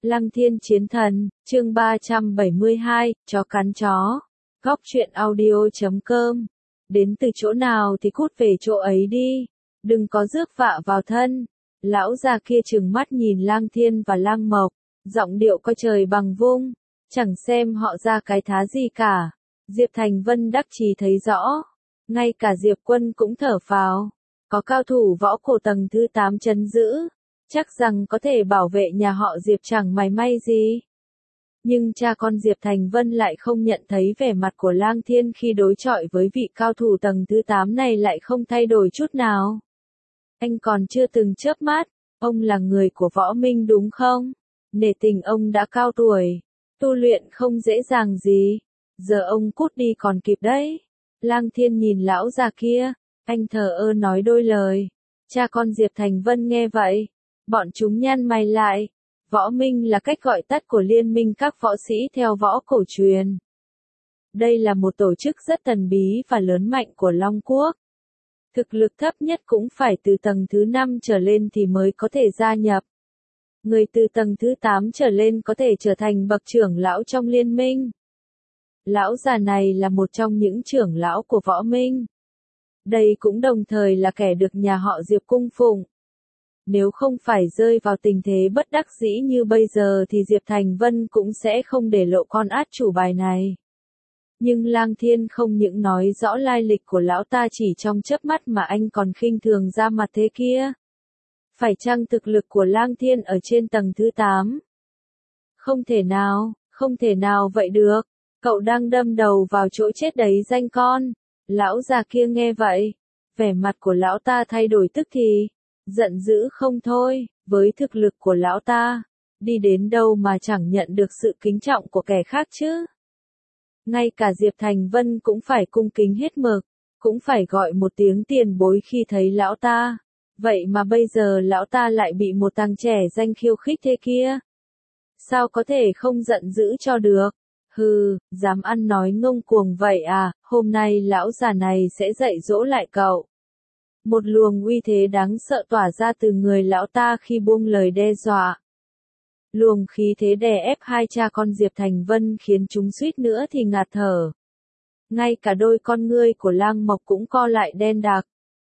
Lăng Thiên Chiến Thần, chương 372, chó cắn chó. Góc truyện audio.com. Đến từ chỗ nào thì cút về chỗ ấy đi. Đừng có rước vạ vào thân. Lão già kia trừng mắt nhìn Lang Thiên và Lang Mộc, giọng điệu coi trời bằng vung. Chẳng xem họ ra cái thá gì cả. Diệp Thành Vân đắc chí thấy rõ. Ngay cả Diệp Quân cũng thở phào. Có cao thủ võ cổ tầng thứ 8 trấn giữ. Chắc rằng có thể bảo vệ nhà họ Diệp chẳng mảy may gì. Nhưng cha con Diệp Thành Vân lại không nhận thấy vẻ mặt của Lang Thiên khi đối chọi với vị cao thủ tầng thứ 8 này lại không thay đổi chút nào. Anh còn chưa từng chớp mắt, ông là người của võ minh đúng không? Nể tình ông đã cao tuổi, tu luyện không dễ dàng gì, giờ ông cút đi còn kịp đấy. Lang Thiên nhìn lão già kia, anh thờ ơ nói đôi lời. Cha con Diệp Thành Vân nghe vậy, bọn chúng nhăn mày lại. Võ minh là cách gọi tắt của liên minh các võ sĩ theo võ cổ truyền. Đây là một tổ chức rất thần bí và lớn mạnh của Long Quốc. Thực lực thấp nhất cũng phải từ tầng thứ 5 trở lên thì mới có thể gia nhập. Người từ tầng thứ 8 trở lên có thể trở thành bậc trưởng lão trong liên minh. Lão già này là một trong những trưởng lão của võ minh. Đây cũng đồng thời là kẻ được nhà họ Diệp cung phụng. Nếu không phải rơi vào tình thế bất đắc dĩ như bây giờ thì Diệp Thành Vân cũng sẽ không để lộ con át chủ bài này. Nhưng Lang Thiên không những nói rõ lai lịch của lão ta chỉ trong chớp mắt mà anh còn khinh thường ra mặt thế kia. Phải chăng thực lực của Lang Thiên ở trên tầng thứ 8? Không thể nào vậy được. Cậu đang đâm đầu vào chỗ chết đấy danh con. Lão già kia nghe vậy, vẻ mặt của lão ta thay đổi tức thì. Giận dữ không thôi, với thực lực của lão ta, đi đến đâu mà chẳng nhận được sự kính trọng của kẻ khác chứ. Ngay cả Diệp Thành Vân cũng phải cung kính hết mực, cũng phải gọi một tiếng tiền bối khi thấy lão ta. Vậy mà bây giờ lão ta lại bị một thằng trẻ danh khiêu khích thế kia. Sao có thể không giận dữ cho được? Hừ, dám ăn nói ngông cuồng vậy à, hôm nay lão già này sẽ dạy dỗ lại cậu. Một luồng uy thế đáng sợ tỏa ra từ người lão ta khi buông lời đe dọa. Luồng khí thế đè ép hai cha con Diệp Thành Vân khiến chúng suýt nữa thì ngạt thở. Ngay cả đôi con ngươi của Lang Mộc cũng co lại đen đặc.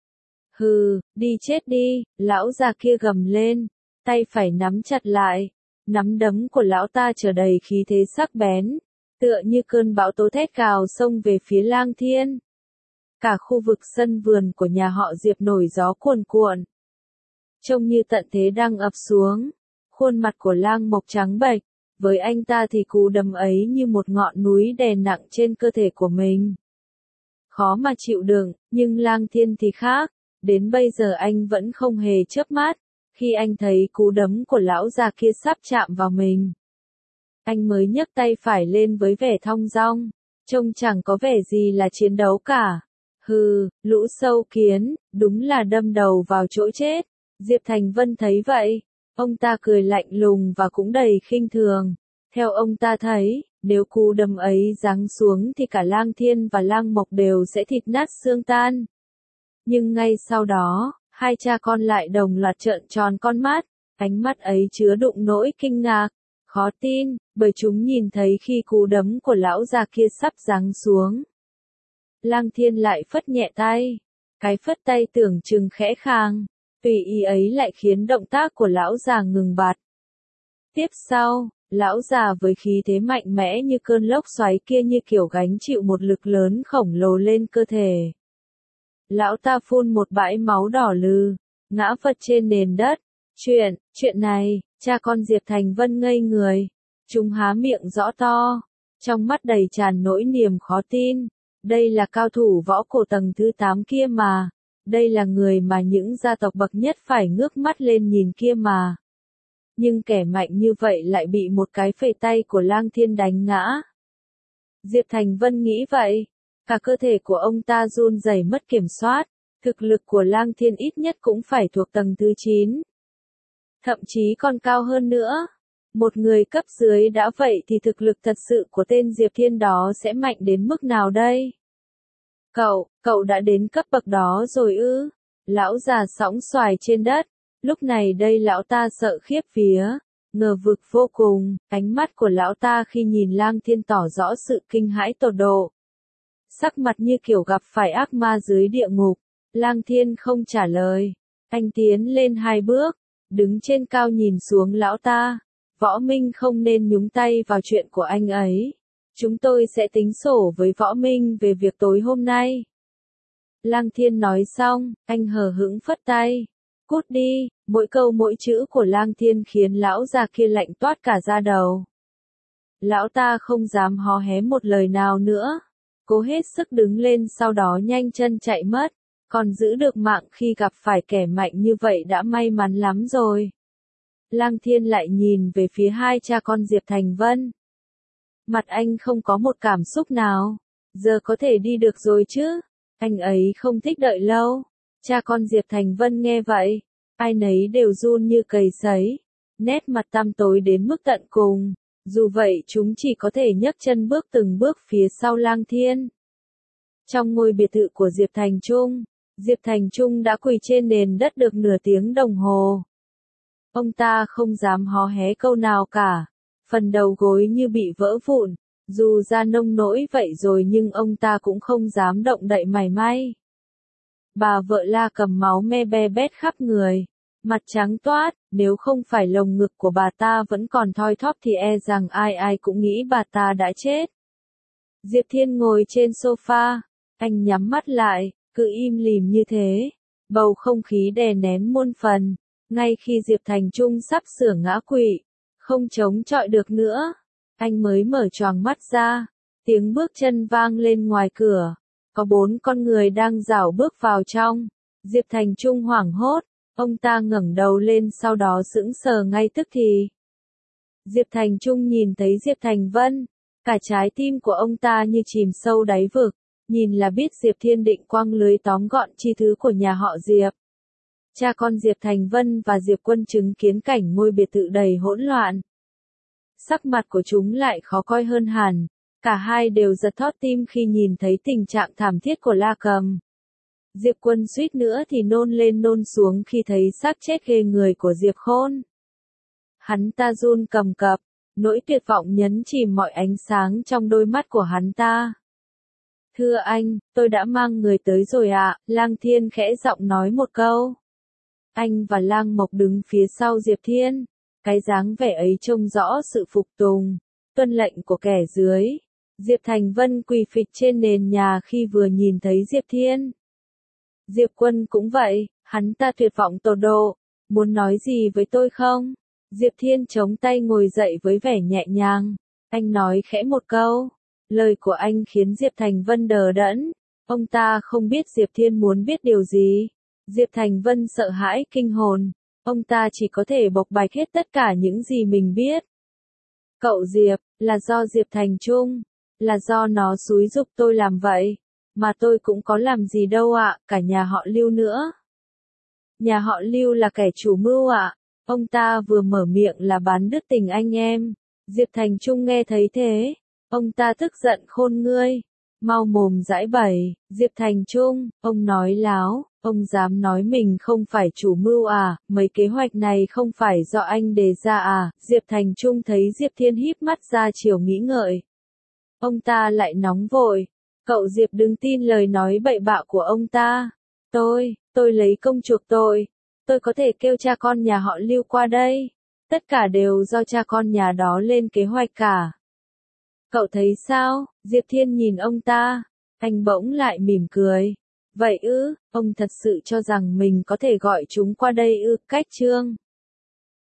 Hừ, đi chết đi, lão già kia gầm lên, tay phải nắm chặt lại, nắm đấm của lão ta trở đầy khí thế sắc bén, tựa như cơn bão tố thét gào xông về phía Lang Thiên. Cả khu vực sân vườn của nhà họ Diệp nổi gió cuồn cuộn. Trông như tận thế đang ập xuống. Khuôn mặt của Lang Mộc trắng bệch, với anh ta thì cú đấm ấy như một ngọn núi đè nặng trên cơ thể của mình. Khó mà chịu đựng, nhưng Lang Thiên thì khác, đến bây giờ anh vẫn không hề chớp mắt, khi anh thấy cú đấm của lão già kia sắp chạm vào mình. Anh mới nhấc tay phải lên với vẻ thong dong, trông chẳng có vẻ gì là chiến đấu cả. Hừ, lũ sâu kiến, đúng là đâm đầu vào chỗ chết. Diệp Thành Vân thấy vậy, ông ta cười lạnh lùng và cũng đầy khinh thường. Theo ông ta thấy, nếu cú đấm ấy giáng xuống thì cả Lang Thiên và Lang Mộc đều sẽ thịt nát xương tan. Nhưng ngay sau đó, hai cha con lại đồng loạt trợn tròn con mắt, ánh mắt ấy chứa đựng nỗi kinh ngạc, khó tin, bởi chúng nhìn thấy khi cú đấm của lão già kia sắp giáng xuống. Lang Thiên lại phất nhẹ tay. Cái phất tay tưởng chừng khẽ khàng, tùy ý ấy lại khiến động tác của lão già ngừng bặt. Tiếp sau, lão già với khí thế mạnh mẽ như cơn lốc xoáy kia như kiểu gánh chịu một lực lớn khổng lồ lên cơ thể. Lão ta phun một bãi máu đỏ lừ, ngã vật trên nền đất. Chuyện này, cha con Diệp Thành Vân ngây người. Chúng há miệng rõ to, trong mắt đầy tràn nỗi niềm khó tin. Đây là cao thủ võ cổ tầng thứ 8 kia mà. Đây là người mà những gia tộc bậc nhất phải ngước mắt lên nhìn kia mà. Nhưng kẻ mạnh như vậy lại bị một cái phẩy tay của Lang Thiên đánh ngã. Diệp Thành Vân nghĩ vậy. Cả cơ thể của ông ta run rẩy mất kiểm soát. Thực lực của Lang Thiên ít nhất cũng phải thuộc tầng thứ 9. Thậm chí còn cao hơn nữa. Một người cấp dưới đã vậy thì thực lực thật sự của tên Diệp Thiên đó sẽ mạnh đến mức nào đây? Cậu đã đến cấp bậc đó rồi ư? Lão già sõng xoài trên đất. Lúc này đây lão ta sợ khiếp vía. ngờ vực vô cùng, ánh mắt của lão ta khi nhìn Lang Thiên tỏ rõ sự kinh hãi tột độ. Sắc mặt như kiểu gặp phải ác ma dưới địa ngục, Lang Thiên không trả lời. Anh tiến lên 2 bước, đứng trên cao nhìn xuống lão ta. Võ Minh không nên nhúng tay vào chuyện của anh ấy. Chúng tôi sẽ tính sổ với Võ Minh về việc tối hôm nay. Lang Thiên nói xong, anh hờ hững phất tay. Cút đi, mỗi câu mỗi chữ của Lang Thiên khiến lão già kia lạnh toát cả da đầu. Lão ta không dám hó hé một lời nào nữa. Cố hết sức đứng lên sau đó nhanh chân chạy mất. Còn giữ được mạng khi gặp phải kẻ mạnh như vậy đã may mắn lắm rồi. Lang Thiên lại nhìn về phía hai cha con Diệp Thành Vân. Mặt anh không có một cảm xúc nào. Giờ có thể đi được rồi chứ. Anh ấy không thích đợi lâu. Cha con Diệp Thành Vân nghe vậy. Ai nấy đều run như cầy sấy. Nét mặt tăm tối đến mức tận cùng. Dù vậy chúng chỉ có thể nhấc chân bước từng bước phía sau Lang Thiên. Trong ngôi biệt thự của Diệp Thành Trung, Diệp Thành Trung đã quỳ trên nền đất được nửa tiếng đồng hồ. Ông ta không dám hó hé câu nào cả. Phần đầu gối như bị vỡ vụn. Dù ra nông nỗi vậy rồi nhưng ông ta cũng không dám động đậy mảy may. Bà vợ La Cầm máu me be bét khắp người. Mặt trắng toát, nếu không phải lồng ngực của bà ta vẫn còn thoi thóp thì e rằng ai ai cũng nghĩ bà ta đã chết. Diệp Thiên ngồi trên sofa. Anh nhắm mắt lại, cứ im lìm như thế. Bầu không khí đè nén muôn phần. Ngay khi Diệp Thành Trung sắp sửa ngã quỵ, không chống chọi được nữa, anh mới mở choàng mắt ra. Tiếng bước chân vang lên ngoài cửa. Có 4 con người đang rảo bước vào trong. Diệp Thành Trung hoảng hốt. Ông ta ngẩng đầu lên sau đó sững sờ ngay tức thì. Diệp Thành Trung nhìn thấy Diệp Thành Vân. Cả trái tim của ông ta như chìm sâu đáy vực. Nhìn là biết Diệp Thiên định quăng lưới tóm gọn chi thứ của nhà họ Diệp. Cha con Diệp Thành Vân và Diệp Quân chứng kiến cảnh ngôi biệt thự đầy hỗn loạn. Sắc mặt của chúng lại khó coi hơn hẳn. Cả hai đều giật thót tim khi nhìn thấy tình trạng thảm thiết của La Cầm. Diệp Quân suýt nữa thì nôn lên nôn xuống khi thấy xác chết ghê người của Diệp Khôn. Hắn ta run cầm cập, nỗi tuyệt vọng nhấn chìm mọi ánh sáng trong đôi mắt của hắn ta. Thưa anh, tôi đã mang người tới rồi ạ, Lang Thiên khẽ giọng nói một câu. Anh và Lang Mộc đứng phía sau Diệp Thiên. Cái dáng vẻ ấy trông rõ sự phục tùng, tuân lệnh của kẻ dưới. Diệp Thành Vân quỳ phịch trên nền nhà khi vừa nhìn thấy Diệp Thiên. Diệp Quân cũng vậy, hắn ta tuyệt vọng tột độ. Muốn nói gì với tôi không? Diệp Thiên chống tay ngồi dậy với vẻ nhẹ nhàng. Anh nói khẽ một câu. Lời của anh khiến Diệp Thành Vân đờ đẫn. Ông ta không biết Diệp Thiên muốn biết điều gì. Diệp Thành Vân sợ hãi kinh hồn. Ông ta chỉ có thể bộc bạch hết tất cả những gì mình biết. Cậu Diệp, là do Diệp Thành Trung. Là do nó xúi giục tôi làm vậy. Mà tôi cũng có làm gì đâu ạ, cả nhà họ Lưu nữa. Nhà họ Lưu là kẻ chủ mưu ạ. Ông ta vừa mở miệng là bán đứt tình anh em. Diệp Thành Trung nghe thấy thế. Ông ta tức giận khôn ngươi. Mau mồm giãi bày, Diệp Thành Trung, ông nói láo, ông dám nói mình không phải chủ mưu à, mấy kế hoạch này không phải do anh đề ra à, Diệp Thành Trung thấy Diệp Thiên híp mắt ra chiều nghĩ ngợi. Ông ta lại nóng vội, cậu Diệp đừng tin lời nói bậy bạ của ông ta, tôi lấy công chuộc tôi có thể kêu cha con nhà họ Lưu qua đây, tất cả đều do cha con nhà đó lên kế hoạch cả. Cậu thấy sao? Diệp Thiên nhìn ông ta, anh bỗng lại mỉm cười. Vậy ư, ông thật sự cho rằng mình có thể gọi chúng qua đây ư, cách Trương.